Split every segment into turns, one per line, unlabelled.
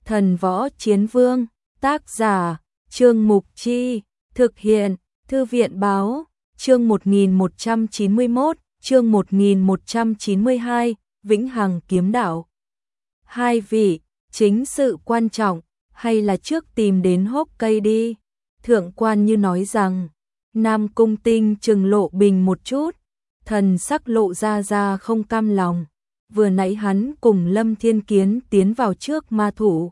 Thần Võ Chiến Vương, tác giả, Trương Mục Chi, thực hiện, Thư viện Báo, chương 1191, chương 1192, Vĩnh Hằng Kiếm Đạo. Hai vị, chính sự quan trọng, hay là trước tìm đến hốc cây đi? Thượng quan Như nói rằng, Nam Cung Tinh trừng Lộ Bình một chút, thần sắc lộ ra không cam lòng. Vừa nãy hắn cùng Lâm Thiên Kiến tiến vào trước ma thủ.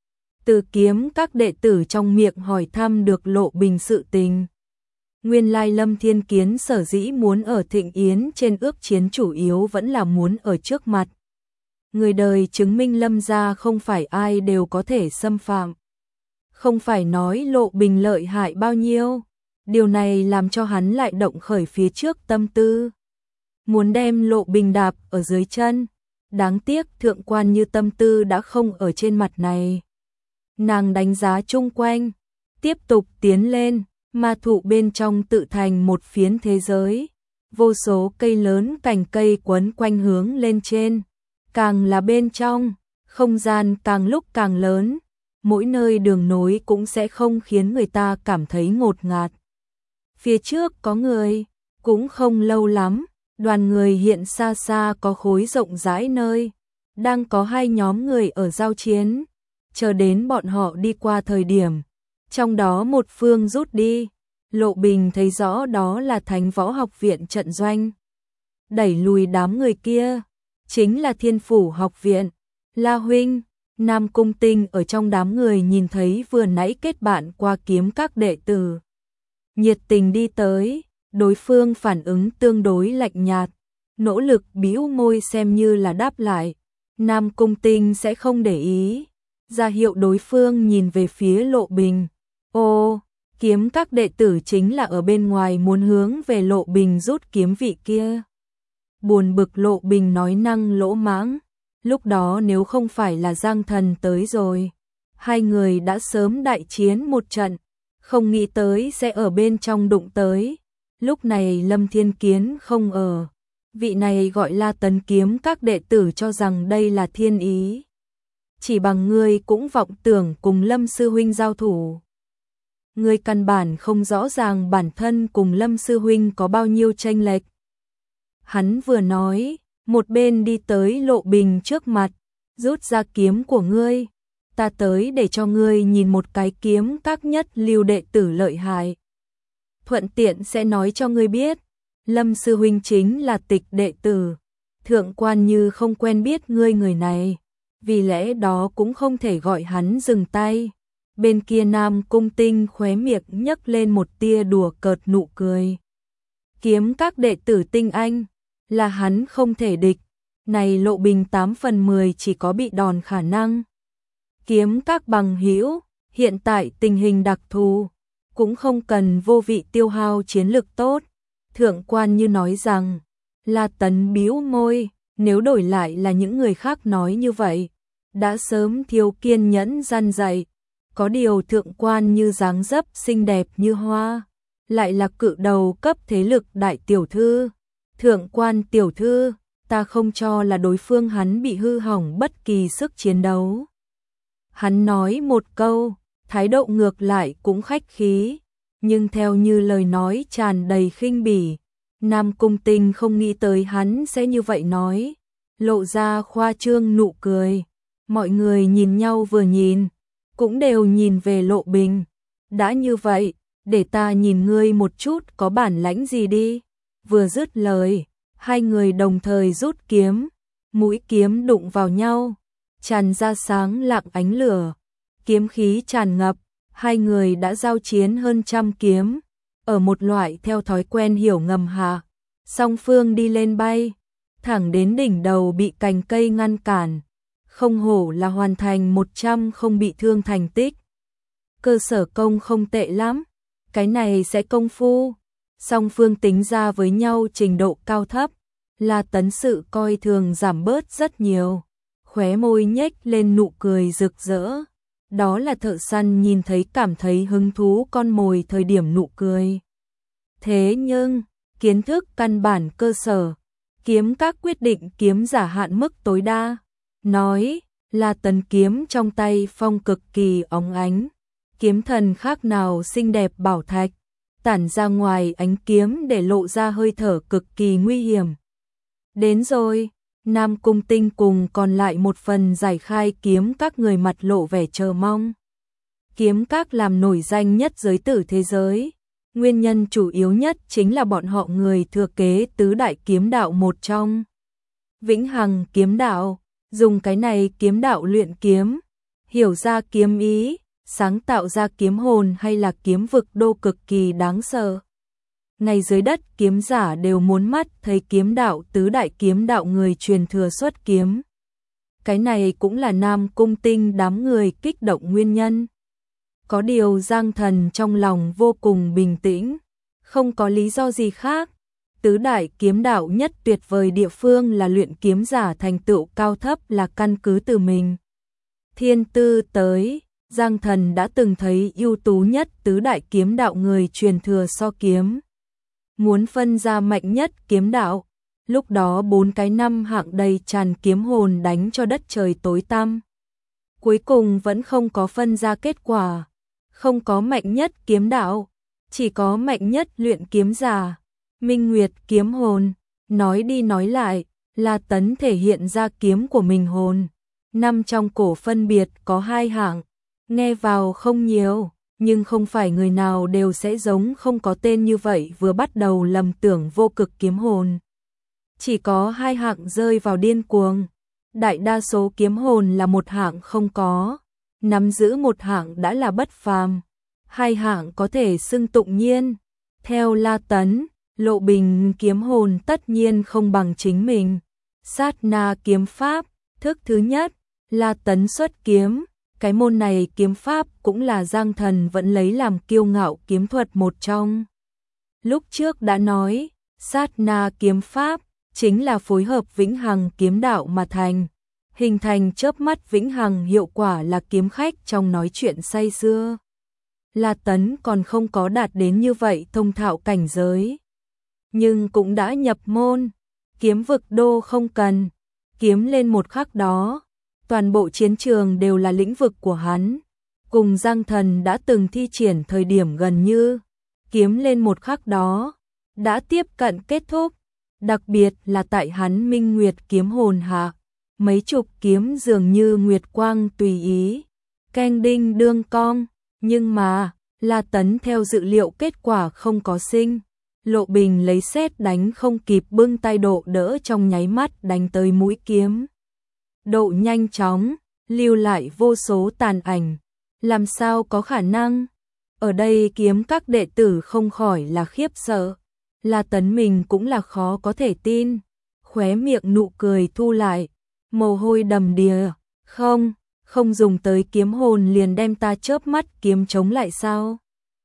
Từ kiếm các đệ tử trong miệng hỏi thăm được Lộ Bình sự tình. Nguyên lai Lâm Thiên Kiến sở dĩ muốn ở Thịnh Yến trên ước chiến chủ yếu vẫn là muốn ở trước mặt. Người đời chứng minh Lâm gia không phải ai đều có thể xâm phạm. Không phải nói Lộ Bình lợi hại bao nhiêu. Điều này làm cho hắn lại động khởi phía trước tâm tư. Muốn đem Lộ Bình đạp ở dưới chân. Đáng tiếc thượng quan Như tâm tư đã không ở trên mặt này. Nàng đánh giá chung quanh, tiếp tục tiến lên, ma thụ bên trong tự thành một phiến thế giới. Vô số cây lớn cành cây quấn quanh hướng lên trên. Càng là bên trong, không gian càng lúc càng lớn. Mỗi nơi đường nối cũng sẽ không khiến người ta cảm thấy ngột ngạt. Phía trước có người, cũng không lâu lắm. Đoàn người hiện xa xa có khối rộng rãi nơi, đang có hai nhóm người ở giao chiến, chờ đến bọn họ đi qua thời điểm, trong đó một phương rút đi, Lộ Bình thấy rõ đó là Thánh Võ Học Viện trận doanh. Đẩy lùi đám người kia, chính là Thiên Phủ Học Viện, La huynh, Nam Cung Tinh ở trong đám người nhìn thấy vừa nãy kết bạn qua kiếm các đệ tử. Nhiệt tình đi tới. Đối phương phản ứng tương đối lạnh nhạt, nỗ lực bĩu môi xem như là đáp lại. Nam Cung Tinh sẽ không để ý, ra hiệu đối phương nhìn về phía Lộ Bình. Ô, kiếm các đệ tử chính là ở bên ngoài muốn hướng về Lộ Bình rút kiếm vị kia. Buồn bực Lộ Bình nói năng lỗ mãng, lúc đó nếu không phải là Giang Thần tới rồi, hai người đã sớm đại chiến một trận, không nghĩ tới sẽ ở bên trong đụng tới. Lúc này Lâm Thiên Kiến không ở, vị này gọi là tấn kiếm các đệ tử cho rằng đây là thiên ý. Chỉ bằng ngươi cũng vọng tưởng cùng Lâm Sư Huynh giao thủ. Ngươi căn bản không rõ ràng bản thân cùng Lâm Sư Huynh có bao nhiêu chênh lệch. Hắn vừa nói, một bên đi tới Lộ Bình trước mặt, rút ra kiếm của ngươi. Ta tới để cho ngươi nhìn một cái kiếm các nhất lưu đệ tử lợi hại. Thuận tiện sẽ nói cho ngươi biết, Lâm Sư Huynh chính là Tịch đệ tử. Thượng quan Như không quen biết ngươi người này, vì lẽ đó cũng không thể gọi hắn dừng tay. Bên kia Nam Cung Tinh khóe miệng nhấc lên một tia đùa cợt nụ cười. Kiếm các đệ tử tinh anh, là hắn không thể địch. Này Lộ Bình 8 phần 10 chỉ có bị đòn khả năng. Kiếm các bằng hữu, hiện tại tình hình đặc thù. Cũng không cần vô vị tiêu hao chiến lực tốt. Thượng quan Như nói rằng, La Tấn bĩu môi, nếu đổi lại là những người khác nói như vậy, đã sớm thiếu kiên nhẫn răn dạy. Có điều thượng quan Như dáng dấp xinh đẹp như hoa, lại là cự đầu cấp thế lực đại tiểu thư. Thượng quan tiểu thư, ta không cho là đối phương hắn bị hư hỏng bất kỳ sức chiến đấu. Hắn nói một câu, thái độ ngược lại cũng khách khí, nhưng theo như lời nói tràn đầy khinh bỉ. Nam Cung Tinh không nghĩ tới hắn sẽ như vậy nói, lộ ra khoa trương nụ cười. Mọi người nhìn nhau vừa nhìn, cũng đều nhìn về Lộ Bình. Đã như vậy, để ta nhìn ngươi một chút có bản lãnh gì đi. Vừa dứt lời, hai người đồng thời rút kiếm, mũi kiếm đụng vào nhau, tràn ra sáng lạng ánh lửa, kiếm khí tràn ngập. Hai người đã giao chiến hơn 100 kiếm, ở một loại theo thói quen hiểu ngầm hạ, song phương đi lên bay, thẳng đến đỉnh đầu bị cành cây ngăn cản, không hổ là hoàn thành 100 không bị thương thành tích. Cơ sở công không tệ lắm, cái này sẽ công phu, song phương tính ra với nhau trình độ cao thấp, là tấn sự coi thường giảm bớt rất nhiều, khóe môi nhếch lên nụ cười rực rỡ. Đó là thợ săn nhìn thấy cảm thấy hứng thú con mồi thời điểm nụ cười. Thế nhưng, kiến thức căn bản cơ sở, kiếm các quyết định kiếm giả hạn mức tối đa. Nói, La Tấn kiếm trong tay phong cực kỳ óng ánh, kiếm thần khác nào xinh đẹp bảo thạch, tản ra ngoài ánh kiếm để lộ ra hơi thở cực kỳ nguy hiểm. Đến rồi, Nam Cung Tinh cùng còn lại một phần giải khai kiếm các người mặt lộ vẻ chờ mong. Kiếm các làm nổi danh nhất giới tử thế giới, nguyên nhân chủ yếu nhất chính là bọn họ người thừa kế tứ đại kiếm đạo một trong. Vĩnh Hằng kiếm đạo, dùng cái này kiếm đạo luyện kiếm, hiểu ra kiếm ý, sáng tạo ra kiếm hồn hay là kiếm vực đô cực kỳ đáng sợ. Ngay dưới đất kiếm giả đều muốn mắt thấy kiếm đạo tứ đại kiếm đạo người truyền thừa xuất kiếm. Cái này cũng là Nam Cung Tinh đám người kích động nguyên nhân. Có điều Giang Thần trong lòng vô cùng bình tĩnh, không có lý do gì khác. Tứ đại kiếm đạo nhất tuyệt vời địa phương là luyện kiếm giả thành tựu cao thấp là căn cứ từ mình. Thiên tư tới, Giang Thần đã từng thấy ưu tú nhất tứ đại kiếm đạo người truyền thừa so kiếm. Muốn phân ra mạnh nhất kiếm đạo, lúc đó 4 cái năm hạng đầy tràn kiếm hồn đánh cho đất trời tối tăm. Cuối cùng vẫn không có phân ra kết quả, không có mạnh nhất kiếm đạo, chỉ có mạnh nhất luyện kiếm giả. Minh Nguyệt kiếm hồn, nói đi nói lại, La Tấn thể hiện ra kiếm của mình hồn. Năm trong cổ phân biệt có 2 hạng, nghe vào không nhiều, nhưng không phải người nào đều sẽ giống không có tên như vậy vừa bắt đầu lầm tưởng vô cực kiếm hồn. Chỉ có 2 hạng rơi vào điên cuồng, đại đa số kiếm hồn là 1 hạng không có, nắm giữ 1 hạng đã là bất phàm, 2 hạng có thể xưng tụng nhiên. Theo La Tấn, Lộ Bình kiếm hồn tất nhiên không bằng chính mình. Sát na kiếm pháp, thức thứ nhất, La Tấn xuất kiếm, cái môn này kiếm pháp cũng là Giang Thần vẫn lấy làm kiêu ngạo kiếm thuật một trong. Lúc trước đã nói, sát na kiếm pháp chính là phối hợp Vĩnh Hằng kiếm đạo mà thành, hình thành chớp mắt Vĩnh Hằng hiệu quả là kiếm khách trong nói chuyện say sưa. La Tấn còn không có đạt đến như vậy thông thạo cảnh giới, nhưng cũng đã nhập môn, kiếm vực đô không cần, kiếm lên một khắc đó, toàn bộ chiến trường đều là lĩnh vực của hắn, cùng Giang Thần đã từng thi triển thời điểm gần như, kiếm lên một khắc đó, đã tiếp cận kết thúc, đặc biệt là tại hắn Minh Nguyệt kiếm hồn hạ, mấy chục kiếm dường như nguyệt quang tùy ý, canh đinh đương cong, nhưng mà, La Tấn theo dự liệu kết quả không có sinh. Lộ Bình lấy sét đánh không kịp bưng tay độ đỡ trong nháy mắt đánh tới mũi kiếm. Độ nhanh chóng, lưu lại vô số tàn ảnh. Làm sao có khả năng? Ở đây kiếm các đệ tử không khỏi là khiếp sợ. La Tấn mình cũng là khó có thể tin. Khóe miệng nụ cười thu lại. Mồ hôi đầm đìa. Không dùng tới kiếm hồn liền đem ta chớp mắt kiếm chống lại sao?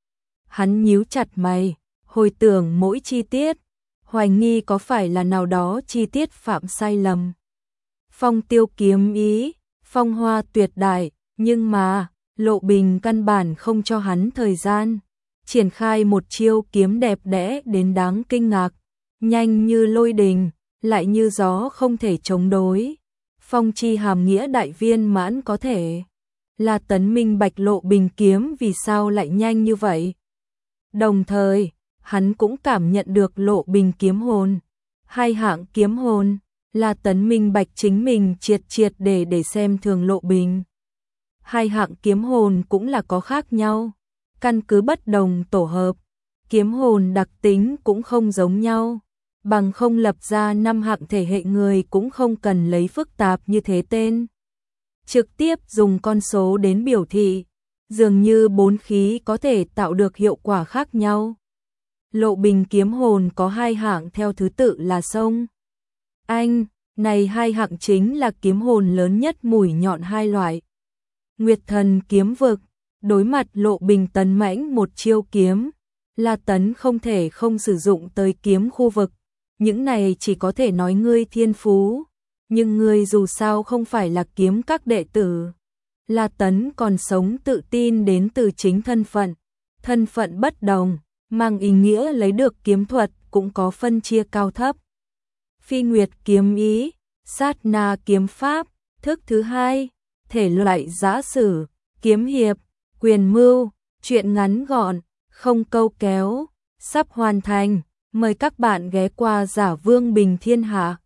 Hắn nhíu chặt mày. Hồi tưởng mỗi chi tiết, hoài nghi có phải là nào đó chi tiết phạm sai lầm. Phong tiêu kiếm ý, phong hoa tuyệt đại, nhưng mà, Lộ Bình căn bản không cho hắn thời gian. Triển khai một chiêu kiếm đẹp đẽ đến đáng kinh ngạc, nhanh như lôi đình, lại như gió không thể chống đối. Phong chi hàm nghĩa đại viên mãn có thể. La Tấn minh bạch Lộ Bình kiếm vì sao lại nhanh như vậy. Đồng thời, hắn cũng cảm nhận được Lộ Bình kiếm hồn. 2 hạng kiếm hồn, La Tấn minh bạch chính mình triệt để xem thường Lộ Bình. 2 hạng kiếm hồn cũng là có khác nhau, căn cứ bất đồng tổ hợp, kiếm hồn đặc tính cũng không giống nhau, bằng không lập ra 5 hạng thể hệ người cũng không cần lấy phức tạp như thế tên. Trực tiếp dùng con số đến biểu thị, dường như 4 khí có thể tạo được hiệu quả khác nhau. Lộ Bình kiếm hồn có 2 hạng theo thứ tự là sông. Anh, này 2 hạng chính là kiếm hồn lớn nhất mũi nhọn 2 loại. Nguyệt thần kiếm vực, đối mặt Lộ Bình tấn mãnh một chiêu kiếm, La Tấn không thể không sử dụng tới kiếm khu vực. Những này chỉ có thể nói ngươi thiên phú, nhưng ngươi dù sao không phải là kiếm các đệ tử. La Tấn còn sống tự tin đến từ chính thân phận bất đồng, mang ý nghĩa lấy được kiếm thuật cũng có phân chia cao thấp. Phi Nguyệt kiếm ý, sát na kiếm pháp, Thức thứ hai, thể loại giã sử, kiếm hiệp, quyền mưu, truyện ngắn gọn, không câu kéo, sắp hoàn thành. Mời các bạn ghé qua Giả Vương Bình Thiên Hạ.